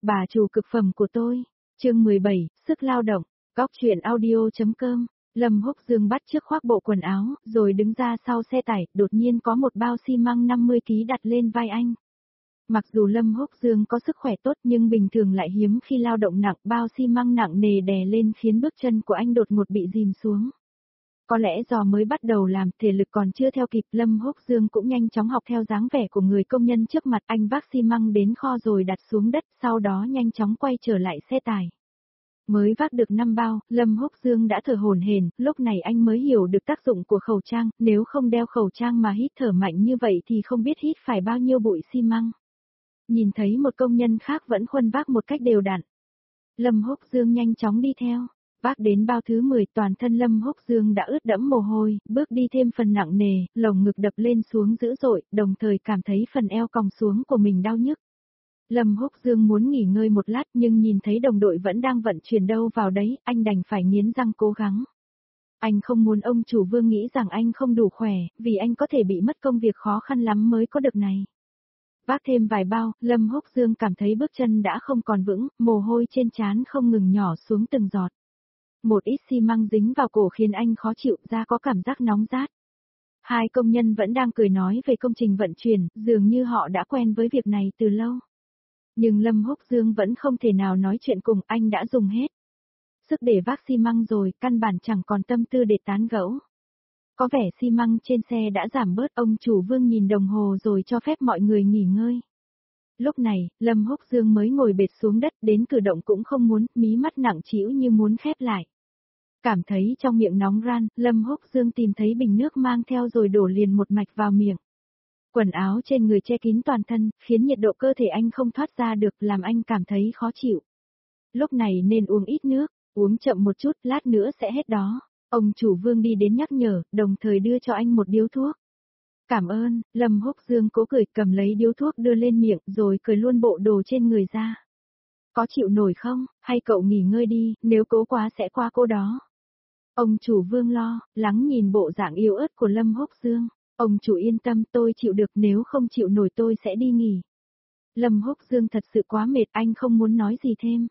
Bà chủ cực phẩm của tôi. Chương 17, sức lao động. Góc truyện audio.com. Lâm Húc Dương bắt chiếc khoác bộ quần áo, rồi đứng ra sau xe tải, đột nhiên có một bao xi măng 50 kg đặt lên vai anh. Mặc dù Lâm Húc Dương có sức khỏe tốt nhưng bình thường lại hiếm khi lao động nặng, bao xi măng nặng nề đè lên khiến bước chân của anh đột ngột bị dìm xuống. Có lẽ do mới bắt đầu làm, thể lực còn chưa theo kịp, Lâm Húc Dương cũng nhanh chóng học theo dáng vẻ của người công nhân trước mặt, anh vác xi măng đến kho rồi đặt xuống đất, sau đó nhanh chóng quay trở lại xe tải. Mới vác được 5 bao, Lâm Húc Dương đã thở hổn hển, lúc này anh mới hiểu được tác dụng của khẩu trang, nếu không đeo khẩu trang mà hít thở mạnh như vậy thì không biết hít phải bao nhiêu bụi xi măng. Nhìn thấy một công nhân khác vẫn khuân vác một cách đều đặn. Lâm Húc Dương nhanh chóng đi theo. Vác đến bao thứ 10, toàn thân Lâm Húc Dương đã ướt đẫm mồ hôi, bước đi thêm phần nặng nề, lồng ngực đập lên xuống dữ dội, đồng thời cảm thấy phần eo còng xuống của mình đau nhức. Lâm Húc Dương muốn nghỉ ngơi một lát nhưng nhìn thấy đồng đội vẫn đang vận chuyển đâu vào đấy, anh đành phải nghiến răng cố gắng. Anh không muốn ông chủ Vương nghĩ rằng anh không đủ khỏe, vì anh có thể bị mất công việc khó khăn lắm mới có được này. Vác thêm vài bao, Lâm Húc Dương cảm thấy bước chân đã không còn vững, mồ hôi trên trán không ngừng nhỏ xuống từng giọt. Một ít xi măng dính vào cổ khiến anh khó chịu, da có cảm giác nóng rát. Hai công nhân vẫn đang cười nói về công trình vận chuyển, dường như họ đã quen với việc này từ lâu. Nhưng Lâm Húc Dương vẫn không thể nào nói chuyện cùng, anh đã dùng hết sức để vác xi măng rồi, căn bản chẳng còn tâm tư để tán gẫu. Có vẻ xi măng trên xe đã giảm bớt, ông chủ Vương nhìn đồng hồ rồi cho phép mọi người nghỉ ngơi. Lúc này, Lâm Húc Dương mới ngồi bệt xuống đất, đến cử động cũng không muốn, mí mắt nặng trĩu như muốn khép lại. Cảm thấy trong miệng nóng ran, Lâm Húc Dương tìm thấy bình nước mang theo rồi đổ liền một mạch vào miệng. Quần áo trên người che kín toàn thân, khiến nhiệt độ cơ thể anh không thoát ra được, làm anh cảm thấy khó chịu. Lúc này nên uống ít nước, uống chậm một chút, lát nữa sẽ hết đó. Ông chủ Vương đi đến nhắc nhở, đồng thời đưa cho anh một điếu thuốc. Cảm ơn, Lâm Húc Dương cố cười, cầm lấy điếu thuốc đưa lên miệng rồi cởi luôn bộ đồ trên người ra. Có chịu nổi không, hay cậu nghỉ ngơi đi, nếu cố quá sẽ qua cô đó. Ông chủ Vương lo lắng nhìn bộ dạng yếu ớt của Lâm Húc Dương. Ông chủ yên tâm, tôi chịu được, nếu không chịu nổi tôi sẽ đi nghỉ. Lâm Húc Dương thật sự quá mệt, anh không muốn nói gì thêm.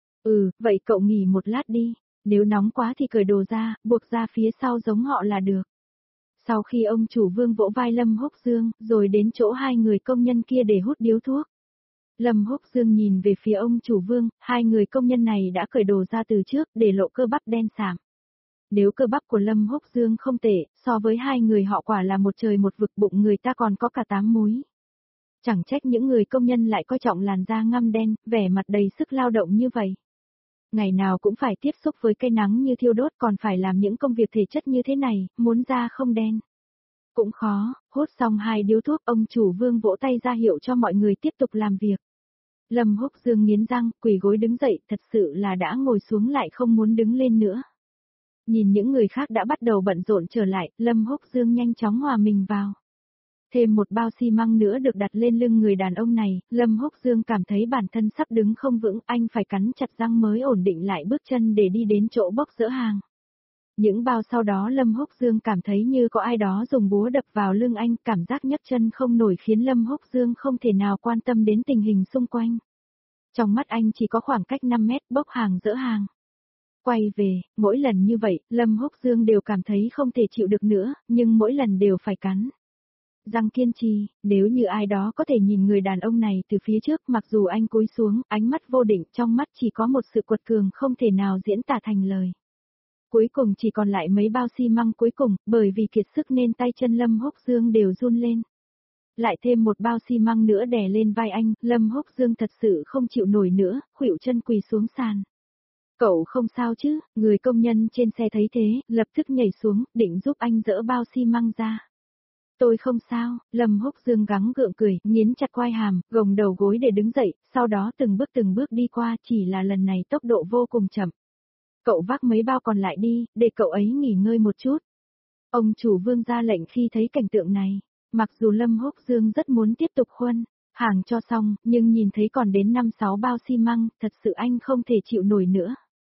Vậy cậu nghỉ một lát đi, nếu nóng quá thì cởi đồ ra, buộc ra phía sau giống họ là được. Sau khi ông chủ Vương vỗ vai Lâm Húc Dương, rồi đến chỗ hai người công nhân kia để hút điếu thuốc. Lâm Húc Dương nhìn về phía ông chủ Vương, hai người công nhân này đã cởi đồ ra từ trước, để lộ cơ bắp đen sạm. Nếu cơ bắp của Lâm Húc Dương không tệ, so với hai người họ quả là một trời một vực, bụng người ta còn có cả 8 múi. Chẳng trách những người công nhân lại coi trọng làn da ngăm đen, vẻ mặt đầy sức lao động như vậy. Ngày nào cũng phải tiếp xúc với cây nắng như thiêu đốt, còn phải làm những công việc thể chất như thế này, muốn da không đen cũng khó. Hút xong hai điếu thuốc, ông chủ Vương vỗ tay ra hiệu cho mọi người tiếp tục làm việc. Lâm Húc Dương nghiến răng, quỳ gối đứng dậy, thật sự là đã ngồi xuống lại không muốn đứng lên nữa. Nhìn những người khác đã bắt đầu bận rộn trở lại, Lâm Húc Dương nhanh chóng hòa mình vào. Thêm một bao xi măng nữa được đặt lên lưng người đàn ông này, Lâm Húc Dương cảm thấy bản thân sắp đứng không vững, anh phải cắn chặt răng mới ổn định lại bước chân để đi đến chỗ bốc dỡ hàng. Những bao sau đó Lâm Húc Dương cảm thấy như có ai đó dùng búa đập vào lưng anh, cảm giác nhấc chân không nổi khiến Lâm Húc Dương không thể nào quan tâm đến tình hình xung quanh. Trong mắt anh chỉ có khoảng cách 5 mét, bốc hàng dỡ hàng. Quay về, mỗi lần như vậy, Lâm Húc Dương đều cảm thấy không thể chịu được nữa, nhưng mỗi lần đều phải cắn răng kiên trì. Nếu như ai đó có thể nhìn người đàn ông này từ phía trước, mặc dù anh cúi xuống, ánh mắt vô định, trong mắt chỉ có một sự quật cường không thể nào diễn tả thành lời. Cuối cùng chỉ còn lại mấy bao xi măng cuối cùng, bởi vì kiệt sức nên tay chân Lâm Húc Dương đều run lên. Lại thêm một bao xi măng nữa đè lên vai anh, Lâm Húc Dương thật sự không chịu nổi nữa, khuỵu chân quỳ xuống sàn. Cậu không sao chứ? Người công nhân trên xe thấy thế, lập tức nhảy xuống, định giúp anh dỡ bao xi măng ra. Tôi không sao, Lâm Húc Dương gắng gượng cười, nghiến chặt quai hàm, gồng đầu gối để đứng dậy, sau đó từng bước đi qua, chỉ là lần này tốc độ vô cùng chậm. Cậu vác mấy bao còn lại đi, để cậu ấy nghỉ ngơi một chút. Ông chủ Vương ra lệnh khi thấy cảnh tượng này. Mặc dù Lâm Húc Dương rất muốn tiếp tục khuân hàng cho xong, nhưng nhìn thấy còn đến 5-6 bao xi măng, thật sự anh không thể chịu nổi nữa.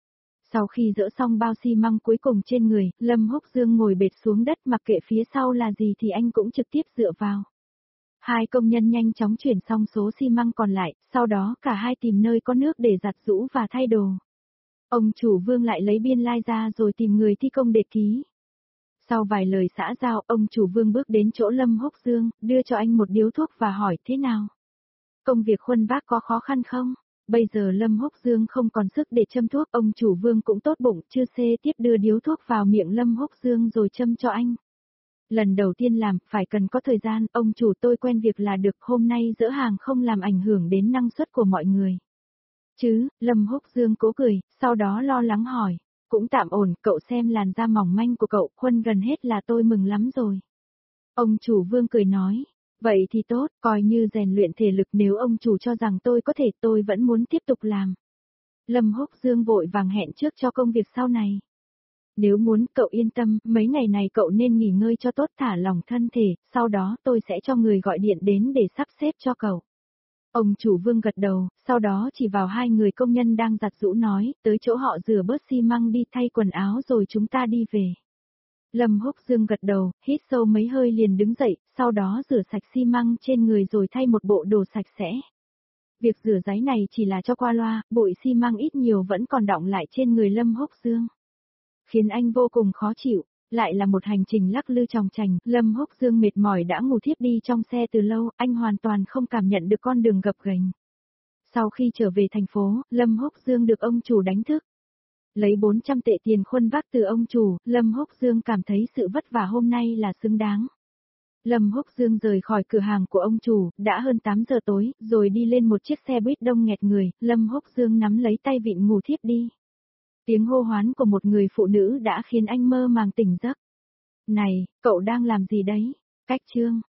Sau khi dỡ xong bao xi măng cuối cùng trên người, Lâm Húc Dương ngồi bệt xuống đất, mặc kệ phía sau là gì thì anh cũng trực tiếp dựa vào. Hai công nhân nhanh chóng chuyển xong số xi măng còn lại, sau đó cả hai tìm nơi có nước để giặt giũ và thay đồ. Ông chủ Vương lại lấy biên lai ra rồi tìm người thi công để ký. Sau vài lời xã giao, ông chủ Vương bước đến chỗ Lâm Húc Dương, đưa cho anh một điếu thuốc và hỏi thế nào. Công việc khuân vác có khó khăn không? Bây giờ Lâm Húc Dương không còn sức để châm thuốc, ông chủ Vương cũng tốt bụng, chưa xê tiếp đưa điếu thuốc vào miệng Lâm Húc Dương rồi châm cho anh. Lần đầu tiên làm, phải cần có thời gian, ông chủ tôi quen việc là được, hôm nay dỡ hàng không làm ảnh hưởng đến năng suất của mọi người. Chứ, Lâm Húc Dương cố cười, sau đó lo lắng hỏi, cũng tạm ổn, cậu xem làn da mỏng manh của cậu, khuân gần hết là tôi mừng lắm rồi. Ông chủ Vương cười nói, vậy thì tốt, coi như rèn luyện thể lực, nếu ông chủ cho rằng tôi có thể, tôi vẫn muốn tiếp tục làm. Lâm Húc Dương vội vàng hẹn trước cho công việc sau này. Nếu muốn, cậu yên tâm, mấy ngày này cậu nên nghỉ ngơi cho tốt, thả lỏng thân thể, sau đó tôi sẽ cho người gọi điện đến để sắp xếp cho cậu. Ông chủ Vương gật đầu, sau đó chỉ vào hai người công nhân đang giặt giũ nói, tới chỗ họ rửa bớt xi măng đi, thay quần áo rồi chúng ta đi về. Lâm Húc Dương gật đầu, hít sâu mấy hơi liền đứng dậy, sau đó rửa sạch xi măng trên người rồi thay một bộ đồ sạch sẽ. Việc rửa ráy này chỉ là cho qua loa, bụi xi măng ít nhiều vẫn còn đọng lại trên người Lâm Húc Dương, khiến anh vô cùng khó chịu. Lại là một hành trình lắc lư chòng chành, Lâm Húc Dương mệt mỏi đã ngủ thiếp đi trong xe từ lâu, anh hoàn toàn không cảm nhận được con đường gập ghềnh. Sau khi trở về thành phố, Lâm Húc Dương được ông chủ đánh thức. Lấy 400 tệ tiền khuân vác từ ông chủ, Lâm Húc Dương cảm thấy sự vất vả hôm nay là xứng đáng. Lâm Húc Dương rời khỏi cửa hàng của ông chủ, đã hơn 8 giờ tối, rồi đi lên một chiếc xe buýt đông nghẹt người, Lâm Húc Dương nắm lấy tay vịn ngủ thiếp đi. Tiếng hô hoán của một người phụ nữ đã khiến anh mơ màng tỉnh giấc. Này, cậu đang làm gì đấy? Cách chương.